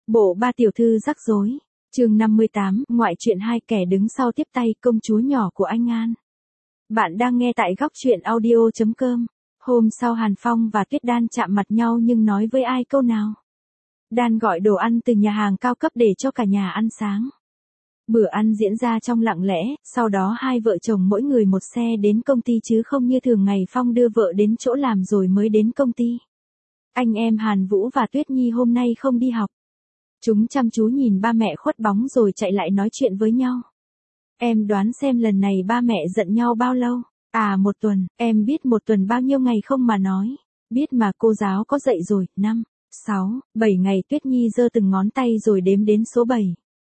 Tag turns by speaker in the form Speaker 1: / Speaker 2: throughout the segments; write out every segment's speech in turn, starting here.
Speaker 1: Bộ ba tiểu thư rắc rối. Chương 58, ngoại truyện hai kẻ đứng sau tiếp tay công chúa nhỏ của anh An. Bạn đang nghe tại góc truyện audio.com. Hôm sau Hàn Phong và Tuyết Đan chạm mặt nhau nhưng nói với ai câu nào. Đan gọi đồ ăn từ nhà hàng cao cấp để cho cả nhà ăn sáng. Bữa ăn diễn ra trong lặng lẽ, sau đó hai vợ chồng mỗi người một xe đến công ty chứ không như thường ngày Phong đưa vợ đến chỗ làm rồi mới đến công ty. Anh em Hàn Vũ và Tuyết Nhi hôm nay không đi học. Chúng chăm chú nhìn ba mẹ khuất bóng rồi chạy lại nói chuyện với nhau. Em đoán xem lần này ba mẹ giận nhau bao lâu? À 1 tuần, em biết 1 tuần bao nhiêu ngày không mà nói. Biết mà cô giáo có dạy rồi, 5, 6, 7 ngày. Tuyết Nhi giơ từng ngón tay rồi đếm đến số 7.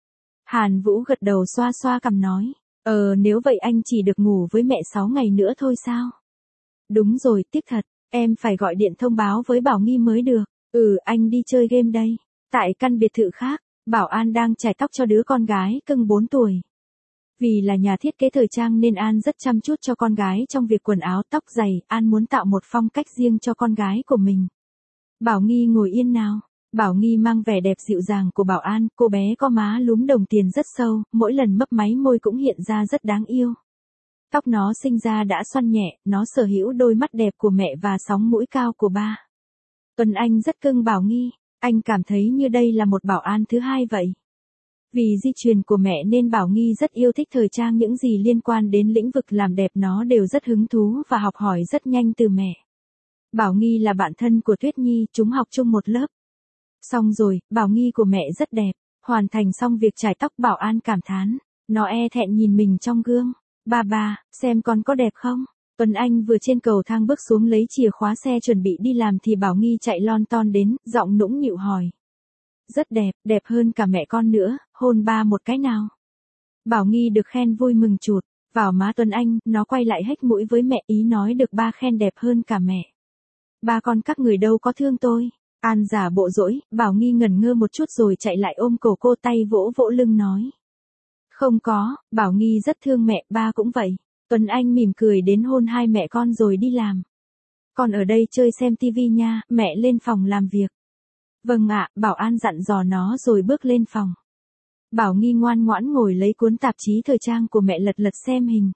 Speaker 1: Hàn Vũ gật đầu xoa xoa cằm nói. Nếu vậy anh chỉ được ngủ với mẹ 6 ngày nữa thôi sao? Đúng rồi, tiếc thật, em phải gọi điện thông báo với Bảo Nghi mới được. Anh đi chơi game đây. Tại căn biệt thự khác, Bảo An đang chải tóc cho đứa con gái cưng 4 tuổi. Vì là nhà thiết kế thời trang nên An rất chăm chút cho con gái trong việc quần áo tóc giày, An muốn tạo một phong cách riêng cho con gái của mình. Bảo Nghi ngồi yên nào. Bảo Nghi mang vẻ đẹp dịu dàng của Bảo An, cô bé có má lúm đồng tiền rất sâu, mỗi lần mấp máy môi cũng hiện ra rất đáng yêu. Tóc nó sinh ra đã xoăn nhẹ, nó sở hữu đôi mắt đẹp của mẹ và sóng mũi cao của ba. Tuấn Anh rất cưng Bảo Nghi. Anh cảm thấy như đây là một Bảo An thứ hai vậy. Vì di truyền của mẹ nên Bảo Nghi rất yêu thích thời trang, những gì liên quan đến lĩnh vực làm đẹp nó đều rất hứng thú và học hỏi rất nhanh từ mẹ. Bảo Nghi là bạn thân của Tuyết Nhi, chúng học chung một lớp. Xong rồi, Bảo Nghi của mẹ rất đẹp. Hoàn thành xong việc chải tóc Bảo An cảm thán. Nó e thẹn nhìn mình trong gương. Ba, xem con có đẹp không? Tuấn Anh vừa trên cầu thang bước xuống lấy chìa khóa xe chuẩn bị đi làm thì Bảo Nghi chạy lon ton đến, giọng nũng nịu hỏi. Rất đẹp, đẹp hơn cả mẹ con nữa, hôn ba một cái nào. Bảo Nghi được khen vui mừng chụt vào má Tuấn Anh, nó quay lại hếch mũi với mẹ, ý nói được ba khen đẹp hơn cả mẹ. Ba con các người đâu có thương tôi. An giả bộ dỗi, Bảo Nghi ngẩn ngơ một chút rồi chạy lại ôm cổ cô, tay vỗ vỗ lưng nói. Không có, Bảo Nghi rất thương mẹ, ba cũng vậy. Tuấn Anh mỉm cười đến hôn hai mẹ con rồi đi làm. Con ở đây chơi xem tivi nha, mẹ lên phòng làm việc. Vâng ạ, Bảo An dặn dò nó rồi bước lên phòng. Bảo Nghi ngoan ngoãn ngồi lấy cuốn tạp chí thời trang của mẹ lật lật xem hình.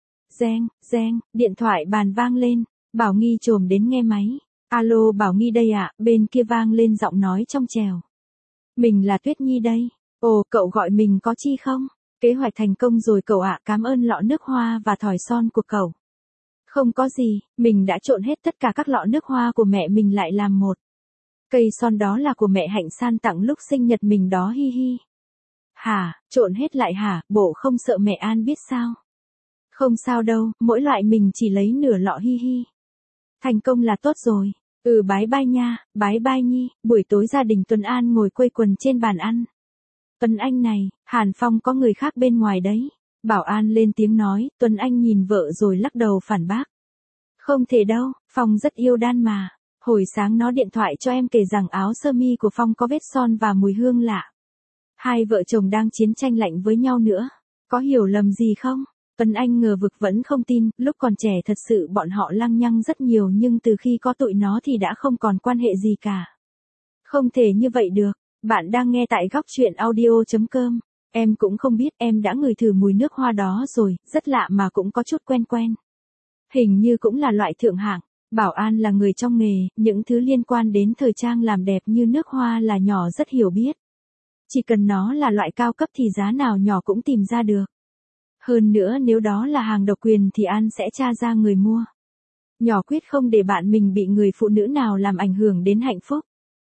Speaker 1: Reng, điện thoại bàn vang lên, Bảo Nghi chồm đến nghe máy. Alo Bảo Nghi đây ạ, bên kia vang lên giọng nói trong trẻo. Mình là Tuyết Nhi đây. Ồ, cậu gọi mình có chi không? Kế hoạch thành công rồi cậu ạ, cảm ơn lọ nước hoa và thỏi son của cậu. Không có gì, mình đã trộn hết tất cả các lọ nước hoa của mẹ mình lại làm một. Cây son đó là của mẹ Hạnh San tặng lúc sinh nhật mình đó, hi hi. Hả, trộn hết lại hả, bộ không sợ mẹ An biết sao? Không sao đâu, mỗi loại mình chỉ lấy nửa lọ, hi hi. Thành công là tốt rồi. Bái bai nha, bái bai Nhi. Buổi tối gia đình Tuấn An ngồi quây quần trên bàn ăn. Tuấn Anh này, Hàn Phong có người khác bên ngoài đấy. Bảo An lên tiếng nói, Tuấn Anh nhìn vợ rồi lắc đầu phản bác. Không thể đâu, Phong rất yêu Đan mà. Hồi sáng nó điện thoại cho em kể rằng áo sơ mi của Phong có vết son và mùi hương lạ. Hai vợ chồng đang chiến tranh lạnh với nhau nữa. Có hiểu lầm gì không? Tuấn Anh ngờ vực vẫn không tin, lúc còn trẻ thật sự bọn họ lăng nhăng rất nhiều nhưng từ khi có tụi nó thì đã không còn quan hệ gì cả. Không thể như vậy được. Bạn đang nghe tại góc truyện audio.com. Em cũng không biết, em đã ngửi thử mùi nước hoa đó rồi, rất lạ mà cũng có chút quen quen. Hình như cũng là loại thượng hạng. Bảo An là người trong nghề, những thứ liên quan đến thời trang làm đẹp như nước hoa là nhỏ rất hiểu biết. Chỉ cần nó là loại cao cấp thì giá nào nhỏ cũng tìm ra được. Hơn nữa nếu đó là hàng độc quyền thì An sẽ tra ra người mua. Nhỏ quyết không để bạn mình bị người phụ nữ nào làm ảnh hưởng đến hạnh phúc.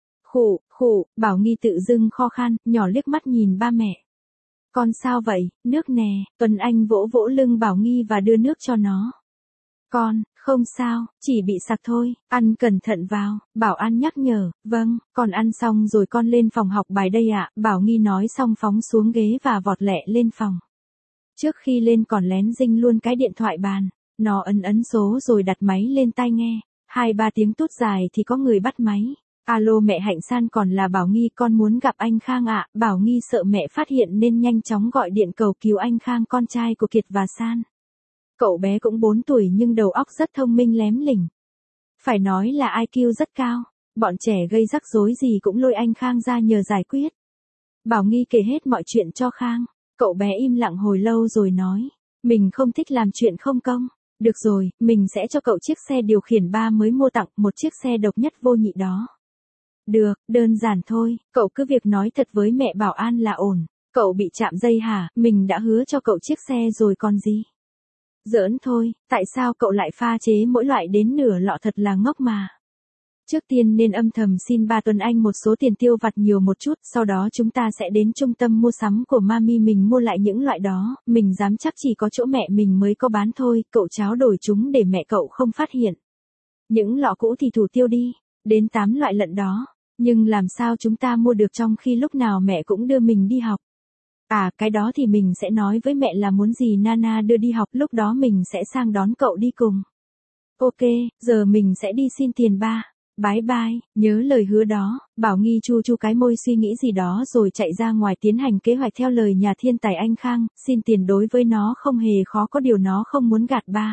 Speaker 1: Khụ, Bảo Nghi tự dưng kho khan, nhỏ liếc mắt nhìn ba mẹ. Con sao vậy, nước nè, Tuấn Anh vỗ vỗ lưng Bảo Nghi và đưa nước cho nó. Con, không sao, chỉ bị sặc thôi, ăn cẩn thận vào, Bảo An nhắc nhở, vâng, con ăn xong rồi con lên phòng học bài đây ạ, Bảo Nghi nói xong phóng xuống ghế và vọt lẹ lên phòng. Trước khi lên còn lén dinh luôn cái điện thoại bàn, nó ấn số rồi đặt máy lên tai nghe, 2-3 tiếng tút dài thì có người bắt máy. Alo mẹ Hạnh San, còn là Bảo Nghi, con muốn gặp anh Khang ạ. Bảo Nghi sợ mẹ phát hiện nên nhanh chóng gọi điện cầu cứu anh Khang, con trai của Kiệt và San. Cậu bé cũng 4 tuổi nhưng đầu óc rất thông minh lém lỉnh. Phải nói là IQ rất cao, bọn trẻ gây rắc rối gì cũng lôi anh Khang ra nhờ giải quyết. Bảo Nghi kể hết mọi chuyện cho Khang. Cậu bé im lặng hồi lâu rồi nói. Mình không thích làm chuyện không công. Được rồi, mình sẽ cho cậu chiếc xe điều khiển ba mới mua tặng, một chiếc xe độc nhất vô nhị đó. Được, đơn giản thôi, cậu cứ việc nói thật với mẹ Bảo An là ổn. Cậu bị chạm dây hả, mình đã hứa cho cậu chiếc xe rồi còn gì. Giỡn thôi, tại sao cậu lại pha chế mỗi loại đến nửa lọ, thật là ngốc mà. Trước tiên nên âm thầm xin ba Tuấn Anh một số tiền tiêu vặt nhiều một chút, sau đó chúng ta sẽ đến trung tâm mua sắm của mami mình mua lại những loại đó, mình dám chắc chỉ có chỗ mẹ mình mới có bán thôi, cậu tráo đổi chúng để mẹ cậu không phát hiện. Những lọ cũ thì thủ tiêu đi, đến 8 loại lận đó, nhưng làm sao chúng ta mua được trong khi lúc nào mẹ cũng đưa mình đi học. À, cái đó thì mình sẽ nói với mẹ là muốn gì Nana đưa đi học, lúc đó mình sẽ sang đón cậu đi cùng. Ok, giờ mình sẽ đi xin tiền ba. Bye bye, nhớ lời hứa đó. Bảo Nghi chu chu cái môi suy nghĩ gì đó rồi chạy ra ngoài tiến hành kế hoạch theo lời nhà thiên tài anh Khang, xin tiền đối với nó không hề khó, có điều nó không muốn gạt ba.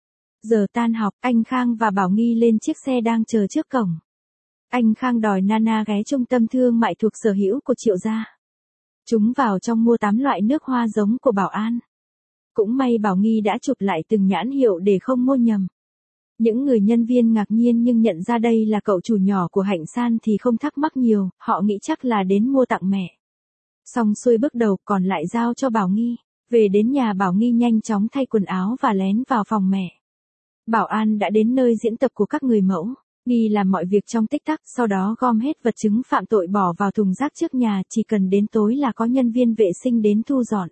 Speaker 1: Giờ tan học, anh Khang và Bảo Nghi lên chiếc xe đang chờ trước cổng. Anh Khang đòi Nana ghé trung tâm thương mại thuộc sở hữu của Triệu gia. Chúng vào trong mua 8 loại nước hoa giống của Bảo An. Cũng may Bảo Nghi đã chụp lại từng nhãn hiệu để không mua nhầm. Những người nhân viên ngạc nhiên nhưng nhận ra đây là cậu chủ nhỏ của Hạnh San thì không thắc mắc nhiều, họ nghĩ chắc là đến mua tặng mẹ. Xong xuôi bước đầu còn lại giao cho Bảo Nghi. Về đến nhà Bảo Nghi nhanh chóng thay quần áo và lén vào phòng mẹ. Bảo An đã đến nơi diễn tập của các người mẫu. Nghi làm mọi việc trong tích tắc, sau đó gom hết vật chứng phạm tội bỏ vào thùng rác trước nhà, chỉ cần đến tối là có nhân viên vệ sinh đến thu dọn.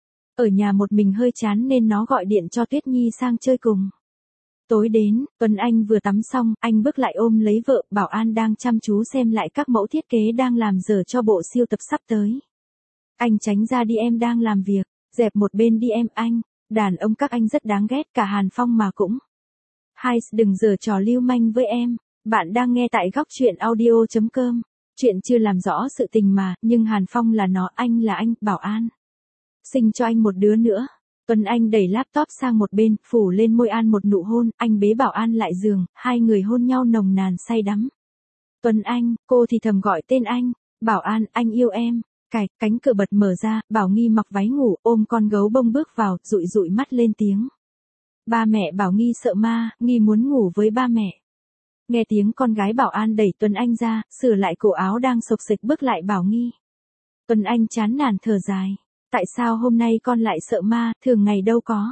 Speaker 1: Ở nhà một mình hơi chán nên nó gọi điện cho Tuyết Nhi sang chơi cùng. Tối đến, Tuấn Anh vừa tắm xong, anh bước lại ôm lấy vợ, Bảo An đang chăm chú xem lại các mẫu thiết kế đang làm dở cho bộ siêu tập sắp tới. Anh tránh ra đi, em đang làm việc, dẹp một bên đi em. Anh, đàn ông các anh rất đáng ghét, cả Hàn Phong mà cũng. Hai, đừng giở trò lưu manh với em. Bạn đang nghe tại góc truyện audio.com. Chuyện chưa làm rõ sự tình mà, nhưng Hàn Phong là nó, anh là anh, Bảo An. Sinh cho anh một đứa nữa. Tuấn Anh đẩy laptop sang một bên, phủ lên môi An một nụ hôn, anh bế Bảo An lại giường, hai người hôn nhau nồng nàn say đắm. Tuấn Anh, cô thì thầm gọi tên anh. Bảo An, anh yêu em. Cánh cửa bật mở ra, Bảo Nghi mặc váy ngủ, ôm con gấu bông bước vào, dụi dụi mắt lên tiếng. Ba mẹ Bảo Nghi sợ ma, Nghi muốn ngủ với ba mẹ. Nghe tiếng con gái Bảo An đẩy Tuấn Anh ra, sửa lại cổ áo đang xộc xệch bước lại Bảo Nghi. Tuấn Anh chán nản thở dài. Tại sao hôm nay con lại sợ ma, thường ngày đâu có?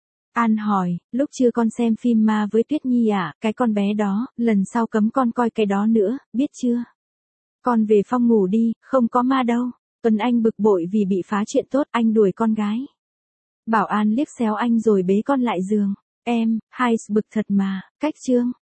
Speaker 1: An hỏi, lúc chưa con xem phim ma với Tuyết Nhi à, cái con bé đó, lần sau cấm con coi cái đó nữa, biết chưa? Con về phòng ngủ đi, không có ma đâu. Tuấn Anh bực bội vì bị phá chuyện tốt, anh đuổi con gái. Bảo An liếc xéo anh rồi bế con lại giường. Em, hai bực thật mà, cách chương.